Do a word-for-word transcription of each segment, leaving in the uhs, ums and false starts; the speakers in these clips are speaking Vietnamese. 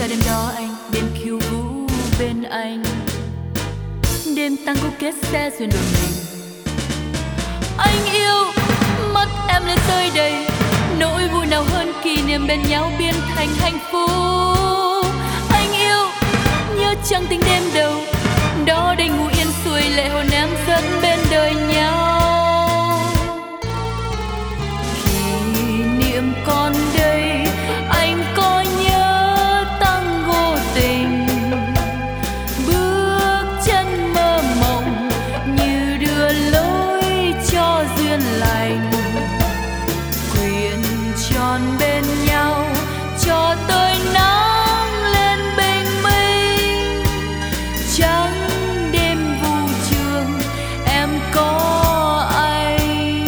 xa đêm đó anh, đêm khiêu vũ bên anh, đêm tango kết xe duyên đôi mình. Anh yêu mắt em lên rơi đầy, nỗi vui nào hơn kỷ niệm bên nhau biến thành hạnh phúc. Anh yêu nhớ trăng tình đêm đầu, đó đây ngủ yên xuôi lệ hồn em dẫn bên đời nhau. Kỷ niệm còn đây, anh có nhớ tango tình, bước chân mơ mộng như đưa lối cho duyên lành, quyện tròn bên nhau cho tới nắng lên bình minh. Trắng đêm vu trường em có anh.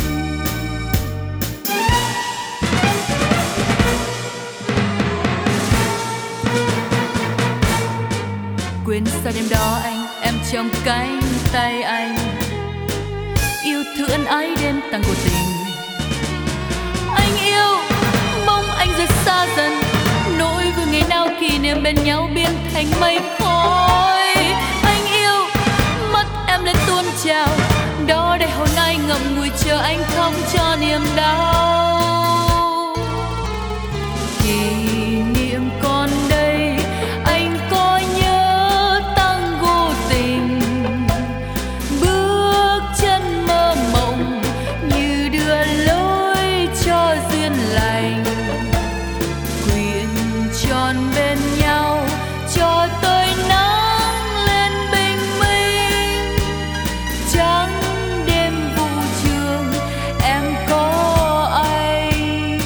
Quên sao đêm đó anh, em trong cánh tay anh, yêu thương ân ái đêm tango tình. Anh yêu mong anh rời xa dần, nỗi vui ngày nào kỷ niệm bên nhau biến thành mây khói. Anh yêu mắt em lên tuôn trào, đó đây hồn ai ngậm ngùi chờ anh không cho niềm đau. Kỷ niệm còn đây, anh có nhớ tango tình, bước chân mơ mộng như đưa lối cho duyên lành, quyện tròn bên nhau cho tới nắng lên bình minh. Trắng đêm vu trường em có anh.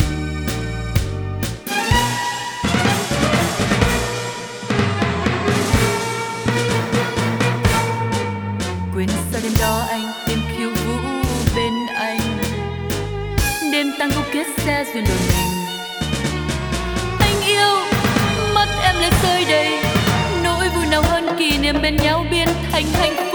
Quên sao đêm đó anh, đêm khiêu vũ bên anh, đêm tango kết xe duyên đôi mình. Anh yêu mắt em lên rơi đầy, nỗi vui nào hơn kỷ niệm bên nhau biến thành hạnh phúc.